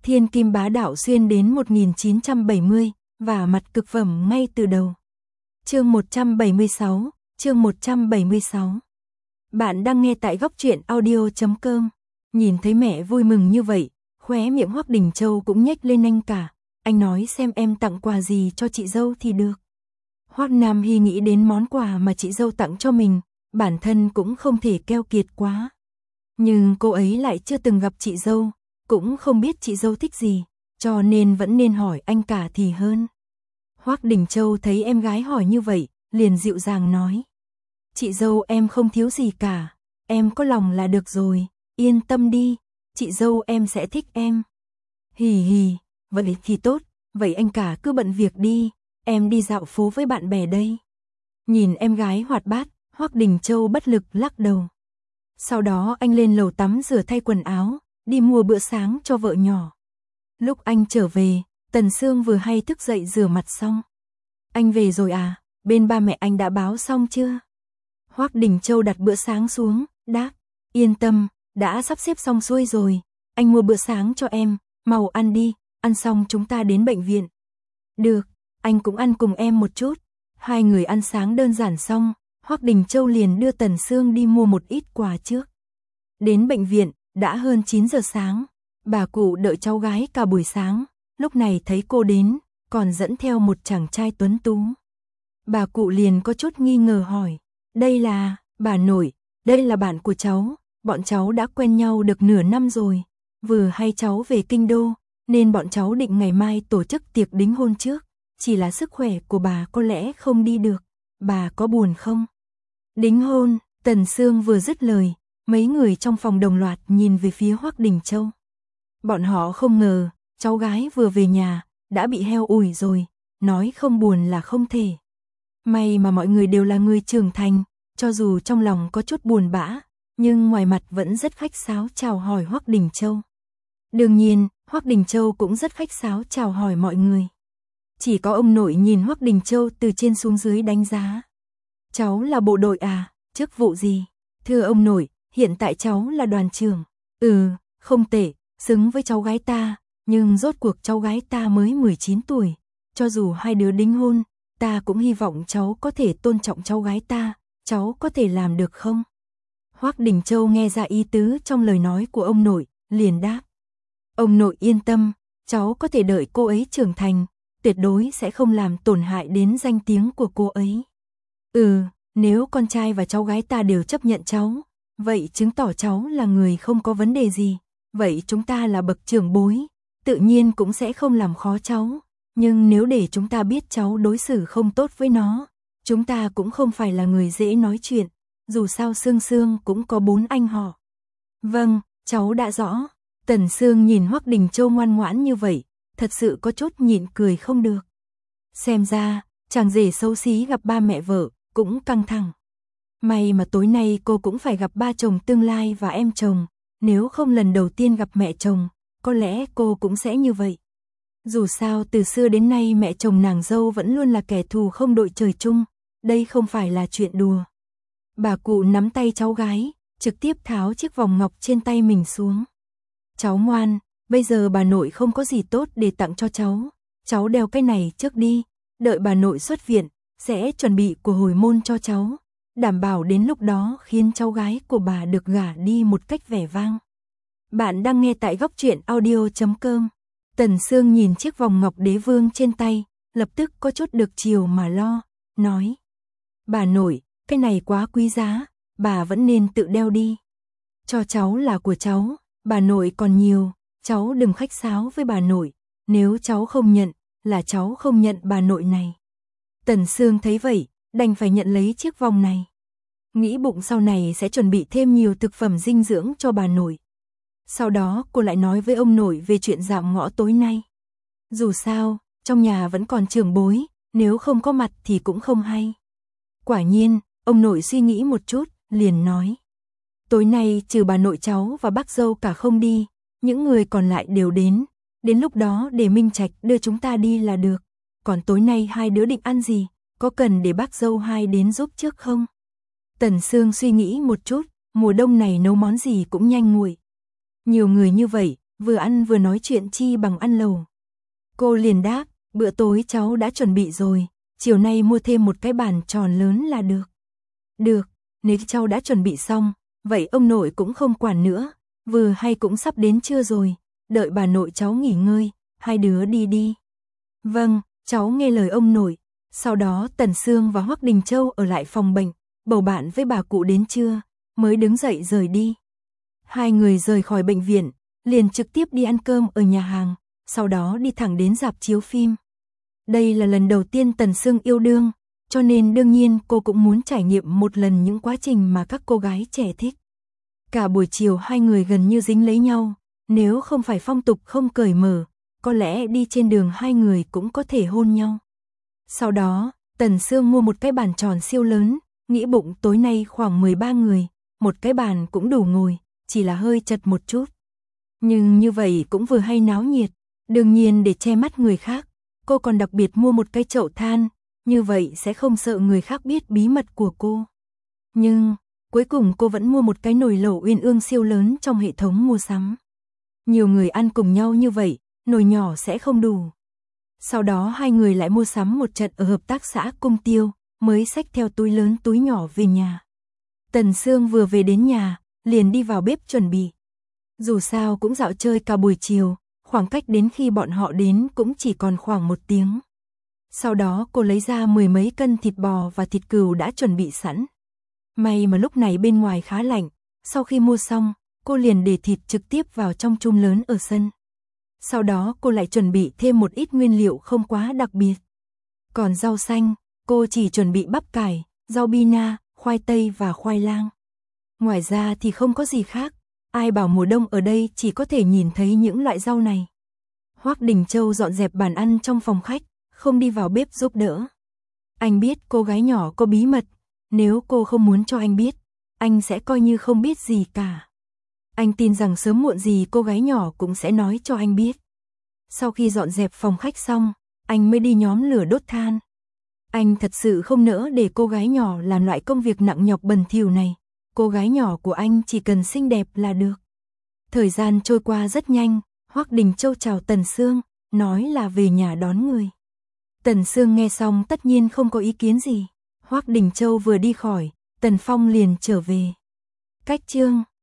Thiên kim bá đạo xuyên đến 1970, và mặt cực phẩm ngay từ đầu. Chương 176, chương 176. Bạn đang nghe tại góc truyện audio.com. Nhìn thấy mẹ vui mừng như vậy, khóe miệng Hoắc Đình Châu cũng nhếch lên anh cả. Anh nói xem em tặng quà gì cho chị dâu thì được. Hoắc Nam Hy nghĩ đến món quà mà chị dâu tặng cho mình, bản thân cũng không thể keo kiệt quá. Nhưng cô ấy lại chưa từng gặp chị dâu, cũng không biết chị dâu thích gì, cho nên vẫn nên hỏi anh cả thì hơn. Hoắc Đình Châu thấy em gái hỏi như vậy, liền dịu dàng nói. Chị dâu em không thiếu gì cả, em có lòng là được rồi, yên tâm đi, chị dâu em sẽ thích em. Hì hì, vậy thì tốt, vậy anh cả cứ bận việc đi, em đi dạo phố với bạn bè đây. Nhìn em gái hoạt bát, Hoắc Đình Châu bất lực lắc đầu. Sau đó anh lên lầu tắm rửa thay quần áo, đi mua bữa sáng cho vợ nhỏ. Lúc anh trở về, Tần Sương vừa hay thức dậy rửa mặt xong. Anh về rồi à, bên ba mẹ anh đã báo xong chưa? Hoắc Đình Châu đặt bữa sáng xuống, đáp, yên tâm, đã sắp xếp xong xuôi rồi, anh mua bữa sáng cho em, mau ăn đi, ăn xong chúng ta đến bệnh viện. Được, anh cũng ăn cùng em một chút. Hai người ăn sáng đơn giản xong, Hoắc Đình Châu liền đưa Tần Sương đi mua một ít quà trước. Đến bệnh viện, đã hơn 9 giờ sáng, bà cụ đợi cháu gái cả buổi sáng, lúc này thấy cô đến, còn dẫn theo một chàng trai tuấn tú. Bà cụ liền có chút nghi ngờ hỏi, đây là, bà nội, đây là bạn của cháu, bọn cháu đã quen nhau được nửa năm rồi, vừa hay cháu về kinh đô, nên bọn cháu định ngày mai tổ chức tiệc đính hôn trước, chỉ là sức khỏe của bà có lẽ không đi được, bà có buồn không? Đính hôn, Tần Sương vừa dứt lời, mấy người trong phòng đồng loạt nhìn về phía Hoắc Đình Châu. Bọn họ không ngờ, cháu gái vừa về nhà, đã bị heo ủi rồi, nói không buồn là không thể. May mà mọi người đều là người trưởng thành, cho dù trong lòng có chút buồn bã, nhưng ngoài mặt vẫn rất khách sáo chào hỏi Hoắc Đình Châu. Đương nhiên, Hoắc Đình Châu cũng rất khách sáo chào hỏi mọi người. Chỉ có ông nội nhìn Hoắc Đình Châu từ trên xuống dưới đánh giá. Cháu là bộ đội à, chức vụ gì? Thưa ông nội, hiện tại cháu là đoàn trưởng. Không tệ, xứng với cháu gái ta, nhưng rốt cuộc cháu gái ta mới 19 tuổi. Cho dù hai đứa đính hôn, ta cũng hy vọng cháu có thể tôn trọng cháu gái ta, cháu có thể làm được không? Hoắc Đình Châu nghe ra ý tứ trong lời nói của ông nội, liền đáp. Ông nội yên tâm, cháu có thể đợi cô ấy trưởng thành, tuyệt đối sẽ không làm tổn hại đến danh tiếng của cô ấy. Nếu con trai và cháu gái ta đều chấp nhận cháu, vậy chứng tỏ cháu là người không có vấn đề gì, vậy chúng ta là bậc trưởng bối, tự nhiên cũng sẽ không làm khó cháu, nhưng nếu để chúng ta biết cháu đối xử không tốt với nó, chúng ta cũng không phải là người dễ nói chuyện, dù sao Sương Sương cũng có 4 anh họ. Vâng, cháu đã rõ. Tần Sương nhìn Hoắc Đình Châu ngoan ngoãn như vậy, thật sự có chút nhịn cười không được. Xem ra, chàng rể xấu xí gặp ba mẹ vợ, cũng căng thẳng. May mà tối nay cô cũng phải gặp ba chồng tương lai và em chồng, nếu không lần đầu tiên gặp mẹ chồng, có lẽ cô cũng sẽ như vậy. Dù sao từ xưa đến nay mẹ chồng nàng dâu vẫn luôn là kẻ thù không đội trời chung, đây không phải là chuyện đùa. Bà cụ nắm tay cháu gái, trực tiếp tháo chiếc vòng ngọc trên tay mình xuống. Cháu ngoan, bây giờ bà nội không có gì tốt để tặng cho cháu đeo cái này trước đi, đợi bà nội xuất viện, sẽ chuẩn bị của hồi môn cho cháu, đảm bảo đến lúc đó khiến cháu gái của bà được gả đi một cách vẻ vang. Bạn đang nghe tại góc truyện audio.com. Tần Sương nhìn chiếc vòng ngọc đế vương trên tay, lập tức có chút được chiều mà lo, nói. Bà nội, cái này quá quý giá, bà vẫn nên tự đeo đi. Cho cháu là của cháu, bà nội còn nhiều, cháu đừng khách sáo với bà nội, nếu cháu không nhận, là cháu không nhận bà nội này. Tần Sương thấy vậy, đành phải nhận lấy chiếc vòng này. Nghĩ bụng sau này sẽ chuẩn bị thêm nhiều thực phẩm dinh dưỡng cho bà nội. Sau đó cô lại nói với ông nội về chuyện dạm ngõ tối nay. Dù sao, trong nhà vẫn còn trưởng bối, nếu không có mặt thì cũng không hay. Quả nhiên, ông nội suy nghĩ một chút, liền nói. Tối nay trừ bà nội cháu và bác dâu cả không đi, những người còn lại đều đến lúc đó để Minh Trạch đưa chúng ta đi là được. Còn tối nay hai đứa định ăn gì, có cần để bác dâu hai đến giúp trước không? Tần Sương suy nghĩ một chút, mùa đông này nấu món gì cũng nhanh nguội. Nhiều người như vậy, vừa ăn vừa nói chuyện chi bằng ăn lẩu. Cô liền đáp, bữa tối cháu đã chuẩn bị rồi, chiều nay mua thêm một cái bàn tròn lớn là được. Được, nếu cháu đã chuẩn bị xong, vậy ông nội cũng không quản nữa, vừa hay cũng sắp đến trưa rồi, đợi bà nội cháu nghỉ ngơi, hai đứa đi đi. Vâng, cháu nghe lời ông nội. Sau đó Tần Sương và Hoắc Đình Châu ở lại phòng bệnh, bầu bạn với bà cụ đến trưa, mới đứng dậy rời đi. Hai người rời khỏi bệnh viện, liền trực tiếp đi ăn cơm ở nhà hàng, sau đó đi thẳng đến rạp chiếu phim. Đây là lần đầu tiên Tần Sương yêu đương, cho nên đương nhiên cô cũng muốn trải nghiệm một lần những quá trình mà các cô gái trẻ thích. Cả buổi chiều hai người gần như dính lấy nhau, nếu không phải phong tục không cởi mở, có lẽ đi trên đường hai người cũng có thể hôn nhau. Sau đó, Tần Sương mua một cái bàn tròn siêu lớn, nghĩ bụng tối nay khoảng 13 người, một cái bàn cũng đủ ngồi, chỉ là hơi chật một chút. Nhưng như vậy cũng vừa hay náo nhiệt, đương nhiên để che mắt người khác, cô còn đặc biệt mua một cái chậu than, như vậy sẽ không sợ người khác biết bí mật của cô. Nhưng, cuối cùng cô vẫn mua một cái nồi lẩu Uyên Ương siêu lớn trong hệ thống mua sắm. Nhiều người ăn cùng nhau như vậy, nồi nhỏ sẽ không đủ. Sau đó hai người lại mua sắm một trận ở hợp tác xã Cung Tiêu, mới xách theo túi lớn túi nhỏ về nhà. Tần Sương vừa về đến nhà, liền đi vào bếp chuẩn bị. Dù sao cũng dạo chơi cả buổi chiều, khoảng cách đến khi bọn họ đến cũng chỉ còn khoảng 1 tiếng. Sau đó cô lấy ra 10 mấy cân thịt bò và thịt cừu đã chuẩn bị sẵn. May mà lúc này bên ngoài khá lạnh, sau khi mua xong, cô liền để thịt trực tiếp vào trong chum lớn ở sân. Sau đó cô lại chuẩn bị thêm một ít nguyên liệu không quá đặc biệt. Còn rau xanh, cô chỉ chuẩn bị bắp cải, rau bina, khoai tây và khoai lang. Ngoài ra thì không có gì khác, ai bảo mùa đông ở đây chỉ có thể nhìn thấy những loại rau này. Hoắc Đình Châu dọn dẹp bàn ăn trong phòng khách, không đi vào bếp giúp đỡ. Anh biết cô gái nhỏ có bí mật, nếu cô không muốn cho anh biết, anh sẽ coi như không biết gì cả. Anh tin rằng sớm muộn gì cô gái nhỏ cũng sẽ nói cho anh biết. Sau khi dọn dẹp phòng khách xong, anh mới đi nhóm lửa đốt than. Anh thật sự không nỡ để cô gái nhỏ làm loại công việc nặng nhọc bẩn thỉu này. Cô gái nhỏ của anh chỉ cần xinh đẹp là được. Thời gian trôi qua rất nhanh, Hoắc Đình Châu chào Tần Sương, nói là về nhà đón người. Tần Sương nghe xong tất nhiên không có ý kiến gì. Hoắc Đình Châu vừa đi khỏi, Tần Phong liền trở về. Cách chương